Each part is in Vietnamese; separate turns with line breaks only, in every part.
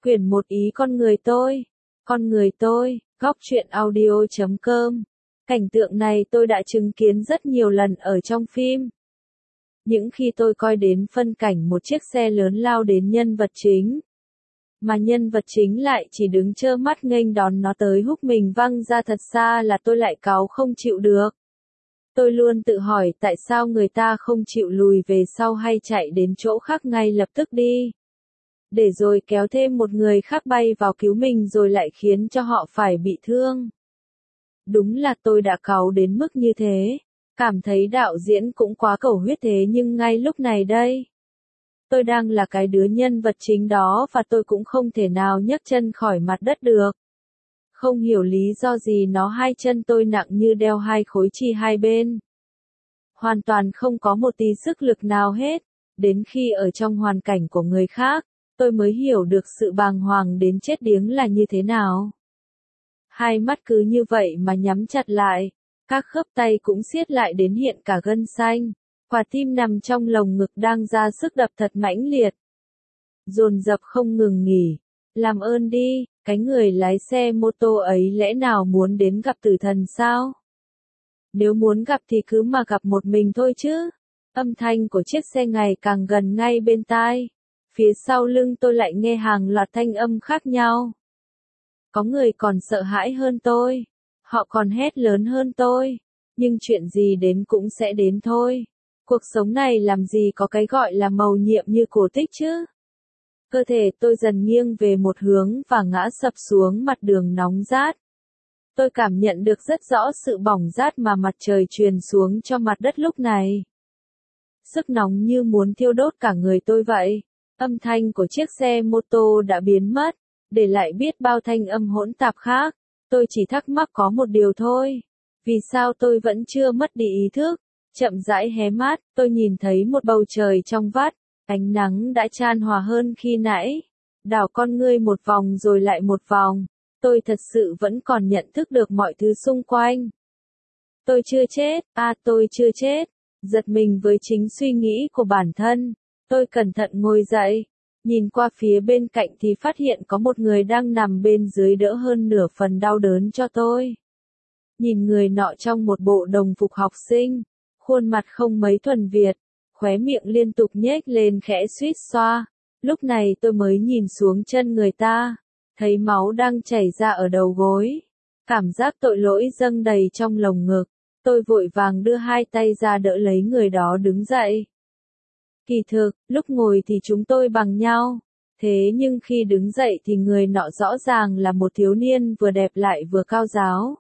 Quyển 1 ý con người tôi. Con người tôi, góc truyện audio.com. Cảnh tượng này tôi đã chứng kiến rất nhiều lần ở trong phim. Những khi tôi coi đến phân cảnh một chiếc xe lớn lao đến nhân vật chính, mà nhân vật chính lại chỉ đứng trơ mắt nghênh đón nó tới húc mình văng ra thật xa là tôi lại cáu không chịu được. Tôi luôn tự hỏi tại sao người ta không chịu lùi về sau hay chạy đến chỗ khác ngay lập tức đi, để rồi kéo thêm một người khác bay vào cứu mình rồi lại khiến cho họ phải bị thương. Đúng là tôi đã cáu đến mức như thế, cảm thấy đạo diễn cũng quá cầu huyết thế, nhưng ngay lúc này đây, tôi đang là cái đứa nhân vật chính đó và tôi cũng không thể nào nhấc chân khỏi mặt đất được. Không hiểu lý do gì nó hai chân tôi nặng như đeo hai khối chì hai bên. Hoàn toàn không có một tí sức lực nào hết, đến khi ở trong hoàn cảnh của người khác, tôi mới hiểu được sự bàng hoàng đến chết điếng là như thế nào. Hai mắt cứ như vậy mà nhắm chặt lại, các khớp tay cũng siết lại đến hiện cả gân xanh, quả tim nằm trong lồng ngực đang ra sức đập thật mãnh liệt, dồn dập không ngừng nghỉ. Làm ơn đi, cái người lái xe mô tô ấy lẽ nào muốn đến gặp tử thần sao? Nếu muốn gặp thì cứ mà gặp một mình thôi chứ. Âm thanh của chiếc xe ngày càng gần ngay bên tai. Phía sau lưng tôi lại nghe hàng loạt thanh âm khác nhau. Có người còn sợ hãi hơn tôi. Họ còn hét lớn hơn tôi. Nhưng chuyện gì đến cũng sẽ đến thôi. Cuộc sống này làm gì có cái gọi là mầu nhiệm như cổ tích chứ. Cơ thể tôi dần nghiêng về một hướng và ngã sập xuống mặt đường nóng rát. Tôi cảm nhận được rất rõ sự bỏng rát mà mặt trời truyền xuống cho mặt đất lúc này. Sức nóng như muốn thiêu đốt cả người tôi vậy. Âm thanh của chiếc xe mô tô đã biến mất, để lại biết bao thanh âm hỗn tạp khác. Tôi chỉ thắc mắc có một điều thôi. Vì sao tôi vẫn chưa mất đi ý thức? Chậm rãi hé mắt, tôi nhìn thấy một bầu trời trong vắt. Ánh nắng đã chan hòa hơn khi nãy. Đảo con ngươi một vòng rồi lại một vòng. Tôi thật sự vẫn còn nhận thức được mọi thứ xung quanh. Tôi chưa chết, tôi chưa chết. Giật mình với chính suy nghĩ của bản thân. Tôi cẩn thận ngồi dậy. Nhìn qua phía bên cạnh thì phát hiện có một người đang nằm bên dưới đỡ hơn nửa phần đau đớn cho tôi. Nhìn người nọ trong một bộ đồng phục học sinh. Khuôn mặt không mấy thuần Việt. Khóe miệng liên tục nhếch lên khẽ suýt xoa. Lúc này tôi mới nhìn xuống chân người ta. Thấy máu đang chảy ra ở đầu gối. Cảm giác tội lỗi dâng đầy trong lồng ngực. Tôi vội vàng đưa hai tay ra đỡ lấy người đó đứng dậy. Kỳ thực, lúc ngồi thì chúng tôi bằng nhau. Thế nhưng khi đứng dậy thì người nọ rõ ràng là một thiếu niên vừa đẹp lại vừa cao ráo.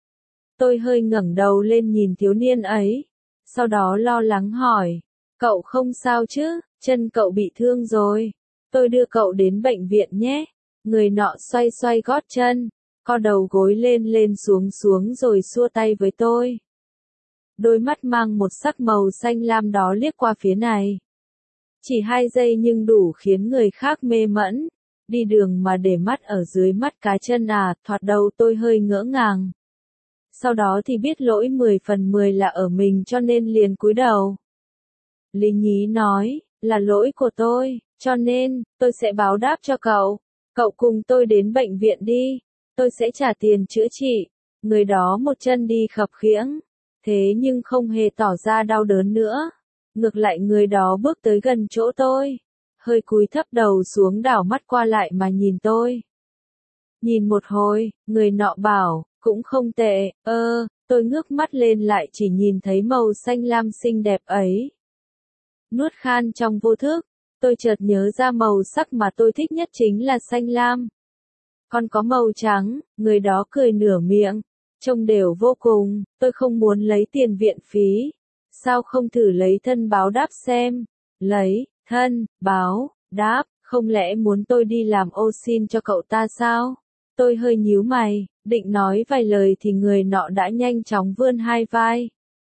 Tôi hơi ngẩng đầu lên nhìn thiếu niên ấy. Sau đó lo lắng hỏi. Cậu không sao chứ, chân cậu bị thương rồi. Tôi đưa cậu đến bệnh viện nhé. Người nọ xoay xoay gót chân, co đầu gối lên lên xuống xuống rồi xua tay với tôi. Đôi mắt mang một sắc màu xanh lam đó liếc qua phía này. Chỉ 2 giây nhưng đủ khiến người khác mê mẩn. Đi đường mà để mắt ở dưới mắt cá chân à, thoạt đầu tôi hơi ngỡ ngàng. Sau đó thì biết lỗi 10 phần 10 là ở mình cho nên liền cúi đầu. Lý nhí nói, là lỗi của tôi, cho nên, tôi sẽ báo đáp cho cậu. Cậu cùng tôi đến bệnh viện đi, tôi sẽ trả tiền chữa trị. Người đó một chân đi khập khiễng, thế nhưng không hề tỏ ra đau đớn nữa. Ngược lại người đó bước tới gần chỗ tôi, hơi cúi thấp đầu xuống đảo mắt qua lại mà nhìn tôi. Nhìn một hồi, người nọ bảo, cũng không tệ, tôi ngước mắt lên lại chỉ nhìn thấy màu xanh lam xinh đẹp ấy. Nuốt khan trong vô thức, tôi chợt nhớ ra màu sắc mà tôi thích nhất chính là xanh lam. Còn có màu trắng, người đó cười nửa miệng, trông đều vô cùng, tôi không muốn lấy tiền viện phí. Sao không thử lấy thân báo đáp xem? Lấy, thân, báo, đáp, không lẽ muốn tôi đi làm ô xin cho cậu ta sao? Tôi hơi nhíu mày, định nói vài lời thì người nọ đã nhanh chóng vươn hai vai.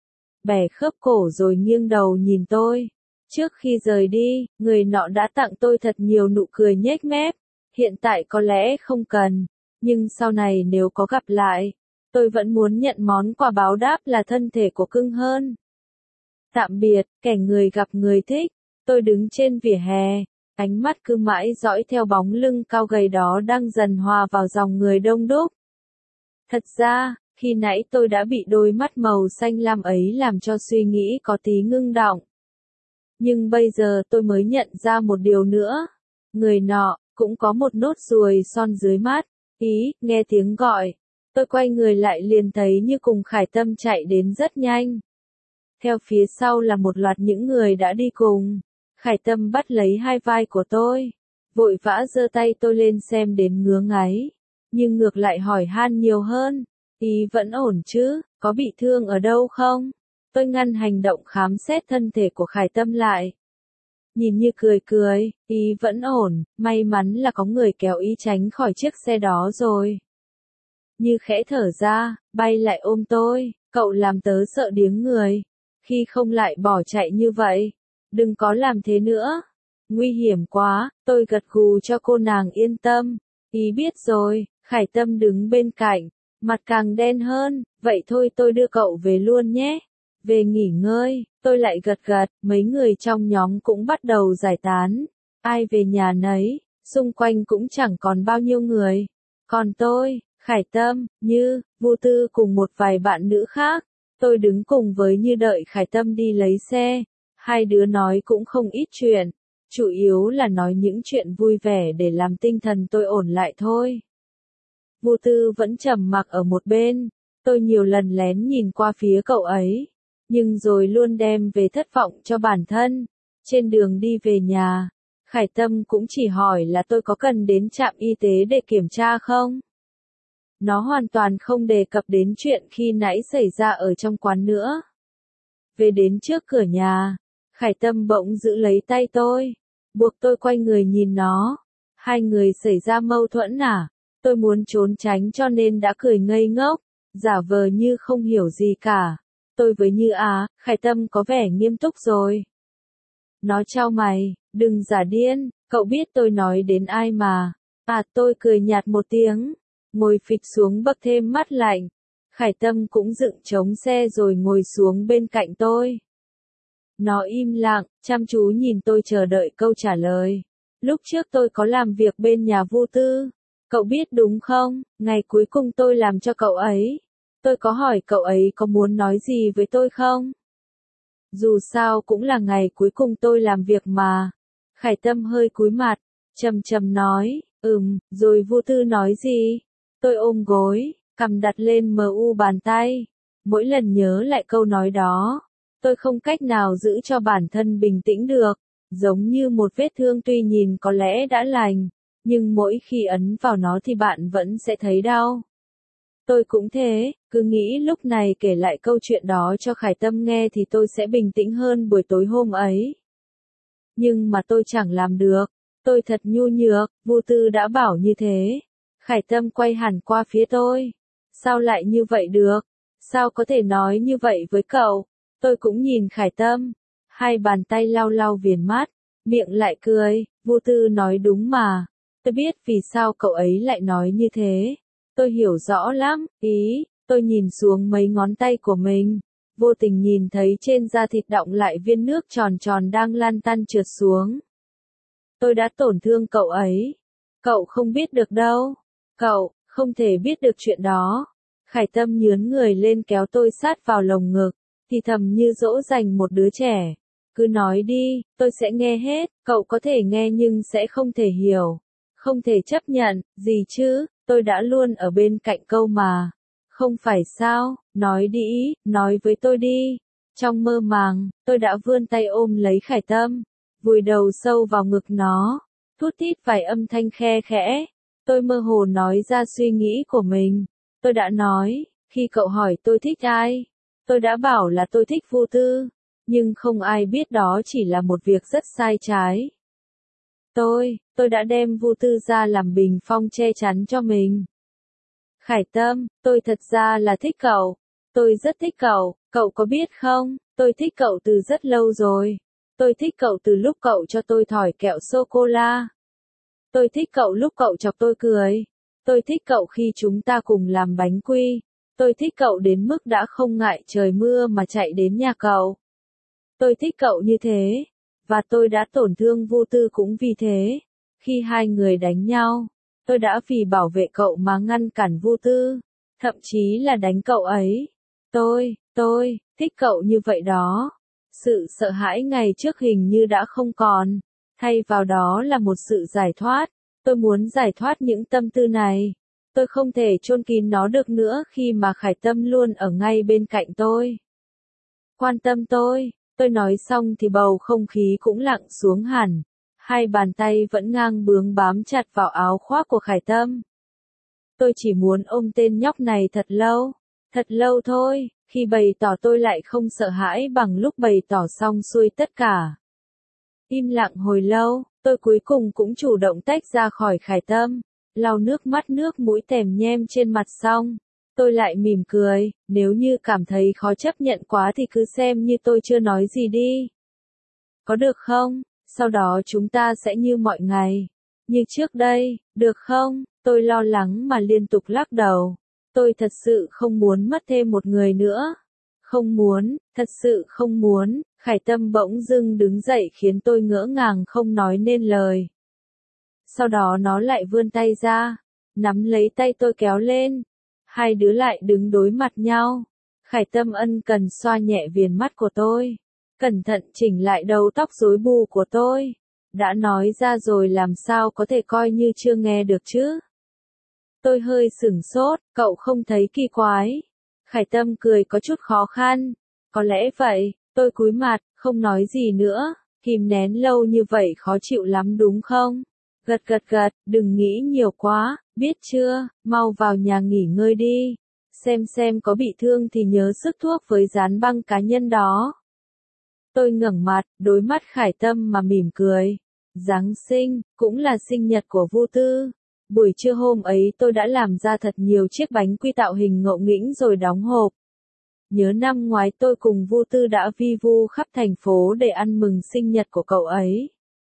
Bẻ khớp cổ rồi nghiêng đầu nhìn tôi. Trước khi rời đi, người nọ đã tặng tôi thật nhiều nụ cười nhếch mép. Hiện tại có lẽ không cần, nhưng sau này nếu có gặp lại, tôi vẫn muốn nhận món quà báo đáp là thân thể của cưng hơn. Tạm biệt, kẻ người gặp người thích. Tôi đứng trên vỉa hè, Ánh mắt cứ mãi dõi theo bóng lưng cao gầy đó đang dần hòa vào dòng người đông đúc. Thật ra, khi nãy tôi đã bị đôi mắt màu xanh lam ấy làm cho suy nghĩ có tí ngưng đọng. Nhưng bây giờ tôi mới nhận ra một điều nữa. Người nọ, cũng có một nốt ruồi son dưới mắt. Nghe tiếng gọi. Tôi quay người lại liền thấy như cùng Khải Tâm chạy đến rất nhanh. Theo phía sau là một loạt những người đã đi cùng. Khải Tâm bắt lấy hai vai của tôi. Vội vã giơ tay tôi lên xem đến ngứa ngáy. Nhưng ngược lại hỏi han nhiều hơn. Vẫn ổn chứ, có bị thương ở đâu không? Tôi ngăn hành động khám xét thân thể của Khải Tâm lại. Nhìn như cười cười, vẫn ổn, may mắn là có người kéo tránh khỏi chiếc xe đó rồi. Như khẽ thở ra, bay lại ôm tôi, cậu làm tớ sợ điếng người. Khi không lại bỏ chạy như vậy. Đừng có làm thế nữa. Nguy hiểm quá, tôi gật gù cho cô nàng yên tâm. Biết rồi, Khải Tâm đứng bên cạnh, mặt càng đen hơn, vậy thôi tôi đưa cậu về luôn nhé. Về nghỉ ngơi, tôi lại gật gật, mấy người trong nhóm cũng bắt đầu giải tán. Ai về nhà nấy, xung quanh cũng chẳng còn bao nhiêu người. Còn tôi, Khải Tâm, Như, Vu Tư cùng một vài bạn nữ khác, tôi đứng cùng với Như đợi Khải Tâm đi lấy xe. Hai đứa nói cũng không ít chuyện, chủ yếu là nói những chuyện vui vẻ để làm tinh thần tôi ổn lại thôi. Vu Tư vẫn trầm mặc ở một bên, tôi nhiều lần lén nhìn qua phía cậu ấy, nhưng rồi luôn đem về thất vọng cho bản thân. Trên đường đi về nhà, Khải Tâm cũng chỉ hỏi là tôi có cần đến trạm y tế để kiểm tra không. Nó hoàn toàn không đề cập đến chuyện khi nãy xảy ra ở trong quán nữa. Về đến trước cửa nhà, Khải Tâm bỗng giữ lấy tay tôi, buộc tôi quay người nhìn nó. Hai người xảy ra mâu thuẫn à? Tôi muốn trốn tránh cho nên đã cười ngây ngốc, giả vờ như không hiểu gì cả. Tôi với Như Khải Tâm có vẻ nghiêm túc rồi. Nó chau mày, đừng giả điên, cậu biết tôi nói đến ai mà. Tôi cười nhạt một tiếng, ngồi phịch xuống bậc thêm mát lạnh. Khải Tâm cũng dựng trống xe rồi ngồi xuống bên cạnh tôi. Nó im lặng, chăm chú nhìn tôi chờ đợi câu trả lời. Lúc trước tôi có làm việc bên nhà Vu Tư. Cậu biết đúng không, ngày cuối cùng tôi làm cho cậu ấy. Tôi có hỏi cậu ấy có muốn nói gì với tôi không? Dù sao cũng là ngày cuối cùng tôi làm việc mà. Khải Tâm hơi cúi mặt, trầm trầm nói, rồi Vu Tư nói gì? Tôi ôm gối, cằm đặt lên bàn tay. Mỗi lần nhớ lại câu nói đó, tôi không cách nào giữ cho bản thân bình tĩnh được, giống như một vết thương tuy nhìn có lẽ đã lành, nhưng mỗi khi ấn vào nó thì bạn vẫn sẽ thấy đau. Tôi cũng thế, cứ nghĩ lúc này kể lại câu chuyện đó cho Khải Tâm nghe thì tôi sẽ bình tĩnh hơn buổi tối hôm ấy. Nhưng mà tôi chẳng làm được, tôi thật nhu nhược, Vu Tư đã bảo như thế. Khải Tâm quay hẳn qua phía tôi. Sao lại như vậy được? Sao có thể nói như vậy với cậu? Tôi cũng nhìn Khải Tâm, hai bàn tay lau lau viền mắt, miệng lại cười, Vu Tư nói đúng mà. Tôi biết vì sao cậu ấy lại nói như thế. Tôi hiểu rõ lắm, tôi nhìn xuống mấy ngón tay của mình, vô tình nhìn thấy trên da thịt đọng lại viên nước tròn tròn đang lan tăn trượt xuống. Tôi đã tổn thương cậu ấy. Cậu không biết được đâu. Cậu, không thể biết được chuyện đó. Khải Tâm nhướn người lên kéo tôi sát vào lồng ngực, thì thầm như dỗ dành một đứa trẻ. Cứ nói đi, tôi sẽ nghe hết, cậu có thể nghe nhưng sẽ không thể hiểu. Không thể chấp nhận, gì chứ, tôi đã luôn ở bên cạnh câu mà. Không phải sao, nói đi, nói với tôi đi. Trong mơ màng, tôi đã vươn tay ôm lấy Khải Tâm, vùi đầu sâu vào ngực nó, thút thít vài âm thanh khe khẽ. Tôi mơ hồ nói ra suy nghĩ của mình. Tôi đã nói, khi cậu hỏi tôi thích ai, tôi đã bảo là tôi thích Vu Tư, nhưng không ai biết đó chỉ là một việc rất sai trái. Tôi đã đem Vu Tư ra làm bình phong che chắn cho mình. Khải Tâm, tôi thật ra là thích cậu. Tôi rất thích cậu, cậu có biết không, tôi thích cậu từ rất lâu rồi. Tôi thích cậu từ lúc cậu cho tôi thỏi kẹo sô-cô-la. Tôi thích cậu lúc cậu chọc tôi cười. Tôi thích cậu khi chúng ta cùng làm bánh quy. Tôi thích cậu đến mức đã không ngại trời mưa mà chạy đến nhà cậu. Tôi thích cậu như thế. Và tôi đã tổn thương vô tư cũng vì thế. Khi hai người đánh nhau, tôi đã vì bảo vệ cậu mà ngăn cản vô tư, thậm chí là đánh cậu ấy. Tôi thích cậu như vậy đó. Sự sợ hãi ngày trước hình như đã không còn, thay vào đó là một sự giải thoát. Tôi muốn giải thoát những tâm tư này. Tôi không thể chôn kín nó được nữa khi mà Khải Tâm luôn ở ngay bên cạnh tôi. Quan tâm tôi nói xong thì bầu không khí cũng lặng xuống hẳn. Hai bàn tay vẫn ngang bướng bám chặt vào áo khoác của Khải Tâm. Tôi chỉ muốn ôm tên nhóc này thật lâu thôi, khi bày tỏ tôi lại không sợ hãi bằng lúc bày tỏ xong xuôi tất cả. Im lặng hồi lâu, tôi cuối cùng cũng chủ động tách ra khỏi Khải Tâm, lau nước mắt nước mũi tèm nhem trên mặt xong. Tôi lại mỉm cười, nếu như cảm thấy khó chấp nhận quá thì cứ xem như tôi chưa nói gì đi. Có được không? Sau đó chúng ta sẽ như mọi ngày. Như trước đây, được không? Tôi lo lắng mà liên tục lắc đầu. Tôi thật sự không muốn mất thêm một người nữa. Không muốn, thật sự không muốn. Khải Tâm bỗng dưng đứng dậy khiến tôi ngỡ ngàng không nói nên lời. Sau đó nó lại vươn tay ra, nắm lấy tay tôi kéo lên. Hai đứa lại đứng đối mặt nhau. Khải Tâm ân cần xoa nhẹ viền mắt của tôi, cẩn thận chỉnh lại đầu tóc rối bù của tôi. Đã nói ra rồi làm sao có thể coi như chưa nghe được chứ? Tôi hơi sửng sốt, cậu không thấy kỳ quái? Khải Tâm cười có chút khó khăn. Có lẽ vậy, tôi cúi mặt, không nói gì nữa. Kìm nén lâu như vậy khó chịu lắm đúng không? Gật, đừng nghĩ nhiều quá, biết chưa, mau vào nhà nghỉ ngơi đi. Xem có bị thương thì nhớ sức thuốc với dán băng cá nhân đó. Tôi ngẩng mặt, đối mắt Khải Tâm mà mỉm cười. Giáng sinh, cũng là sinh nhật của Vô Tư. Buổi trưa hôm ấy tôi đã làm ra thật nhiều chiếc bánh quy tạo hình ngộ nghĩnh rồi đóng hộp. Nhớ năm ngoái tôi cùng Vô Tư đã vi vu khắp thành phố để ăn mừng sinh nhật của cậu ấy.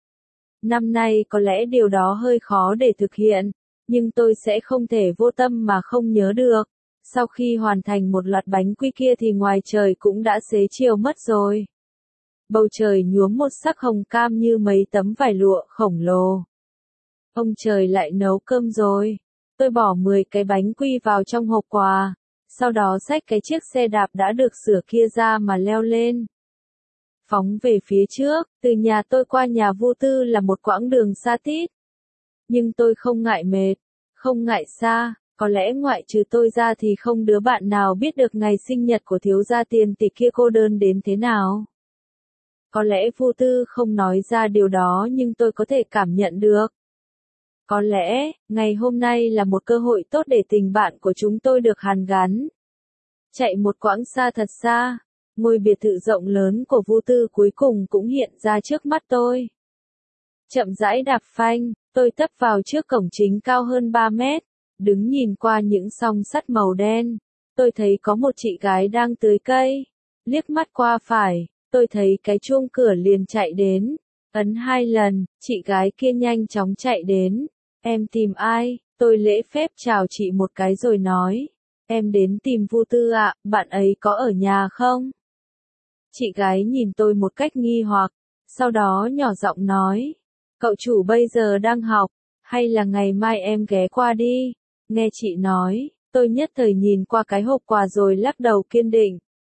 Năm nay có lẽ điều đó hơi khó để thực hiện, nhưng tôi sẽ không thể vô tâm mà không nhớ được. Sau khi hoàn thành một loạt bánh quy kia thì ngoài trời cũng đã xế chiều mất rồi. Bầu trời nhuốm một sắc hồng cam như mấy tấm vải lụa khổng lồ. Ông trời lại nấu cơm rồi. Tôi bỏ 10 cái bánh quy vào trong hộp quà, sau đó xách cái chiếc xe đạp đã được sửa kia ra mà leo lên. Phóng về phía trước, từ nhà tôi qua nhà Vô Tư là một quãng đường xa tít. Nhưng tôi không ngại mệt, không ngại xa, có lẽ ngoại trừ tôi ra thì không đứa bạn nào biết được ngày sinh nhật của thiếu gia tiền tỷ kia cô đơn đến thế nào. Có lẽ Vô Tư không nói ra điều đó nhưng tôi có thể cảm nhận được. Có lẽ, ngày hôm nay là một cơ hội tốt để tình bạn của chúng tôi được hàn gắn. Chạy một quãng xa thật xa, ngôi biệt thự rộng lớn của Vô Tư cuối cùng cũng hiện ra trước mắt tôi. Chậm rãi đạp phanh, tôi tấp vào trước cổng chính cao hơn 3 mét, đứng nhìn qua những song sắt màu đen. Tôi thấy có một chị gái đang tưới cây. Liếc mắt qua phải, tôi thấy cái chuông cửa liền chạy đến. Ấn 2 lần, chị gái kia nhanh chóng chạy đến. Em tìm ai? Tôi lễ phép chào chị một cái rồi nói. Em đến tìm Vô Tư ạ, bạn ấy có ở nhà không? Chị gái nhìn tôi một cách nghi hoặc, sau đó nhỏ giọng nói. Cậu chủ bây giờ đang học, hay là ngày mai em ghé qua đi? Nghe chị nói, tôi nhất thời nhìn qua cái hộp quà rồi lắc đầu kiên định.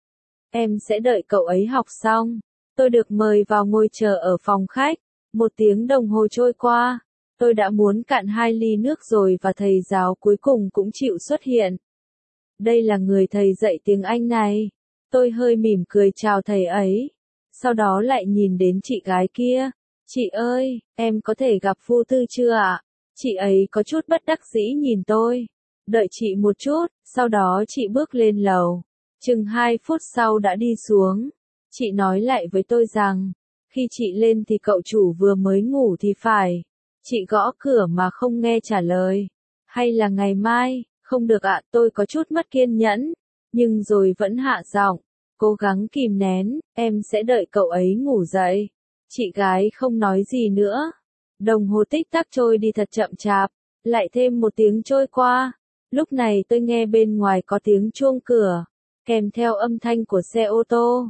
Em sẽ đợi cậu ấy học xong. Tôi được mời vào ngồi chờ ở phòng khách. 1 tiếng đồng hồ trôi qua. Tôi đã muốn cạn 2 ly nước rồi và thầy giáo cuối cùng cũng chịu xuất hiện. Đây là người thầy dạy tiếng Anh này. Tôi hơi mỉm cười chào thầy ấy. Sau đó lại nhìn đến chị gái kia. Chị ơi, em có thể gặp Vô Tư chưa ạ? Chị ấy có chút bất đắc dĩ nhìn tôi. Đợi chị một chút, sau đó chị bước lên lầu. Chừng 2 phút sau đã đi xuống. Chị nói lại với tôi rằng, khi chị lên thì cậu chủ vừa mới ngủ thì phải. Chị gõ cửa mà không nghe trả lời. Hay là ngày mai? Không được ạ, tôi có chút mất kiên nhẫn. Nhưng rồi vẫn hạ giọng. Cố gắng kìm nén, em sẽ đợi cậu ấy ngủ dậy. Chị gái không nói gì nữa. Đồng hồ tích tắc trôi đi thật chậm chạp. Lại thêm 1 tiếng trôi qua. Lúc này tôi nghe bên ngoài có tiếng chuông cửa, kèm theo âm thanh của xe ô tô.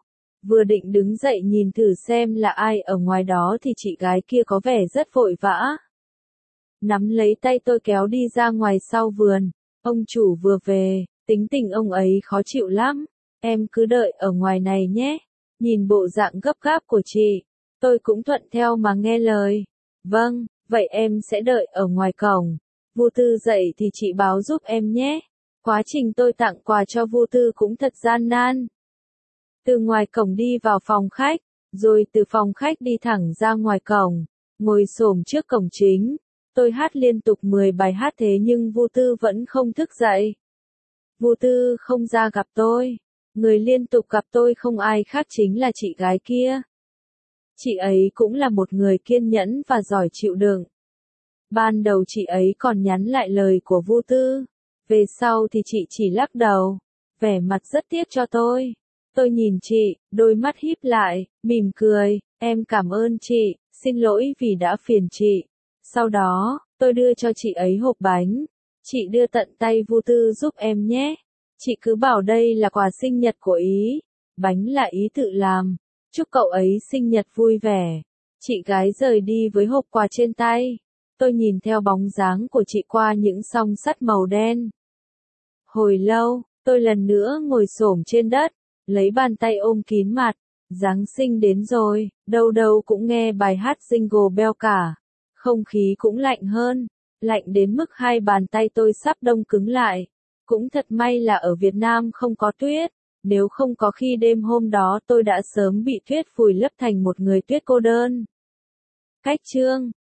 Vừa định đứng dậy nhìn thử xem là ai ở ngoài đó thì chị gái kia có vẻ rất vội vã. Nắm lấy tay tôi kéo đi ra ngoài sau vườn. Ông chủ vừa về, tính tình ông ấy khó chịu lắm. Em cứ đợi ở ngoài này nhé. Nhìn bộ dạng gấp gáp của chị, tôi cũng thuận theo mà nghe lời. Vâng, vậy em sẽ đợi ở ngoài cổng. Vu Tư dậy thì chị báo giúp em nhé. Quá trình tôi tặng quà cho Vu Tư cũng thật gian nan. Từ ngoài cổng đi vào phòng khách, rồi từ phòng khách đi thẳng ra ngoài cổng, ngồi xổm trước cổng chính. Tôi hát liên tục 10 bài hát thế nhưng Vu Tư vẫn không thức dậy. Vu Tư không ra gặp tôi. Người liên tục gặp tôi không ai khác chính là chị gái kia. Chị ấy cũng là một người kiên nhẫn và giỏi chịu đựng. Ban đầu chị ấy còn nhắn lại lời của Vu Tư. Về sau thì chị chỉ lắc đầu, vẻ mặt rất tiếc cho tôi. Tôi nhìn chị, đôi mắt híp lại, mỉm cười, em cảm ơn chị, xin lỗi vì đã phiền chị. Sau đó, tôi đưa cho chị ấy hộp bánh. Chị đưa tận tay Vu Tư giúp em nhé. Chị cứ bảo đây là quà sinh nhật của Ý. Bánh là Ý tự làm. Chúc cậu ấy sinh nhật vui vẻ. Chị gái rời đi với hộp quà trên tay. Tôi nhìn theo bóng dáng của chị qua những song sắt màu đen. Hồi lâu, tôi lần nữa ngồi xổm trên đất, lấy bàn tay ôm kín mặt. Giáng sinh đến rồi, đâu đâu cũng nghe bài hát Jingle Bell cả. Không khí cũng lạnh hơn, lạnh đến mức hai bàn tay tôi sắp đông cứng lại. Cũng thật may là ở Việt Nam không có tuyết, nếu không có khi đêm hôm đó tôi đã sớm bị tuyết vùi lấp thành một người tuyết cô đơn. Cách chương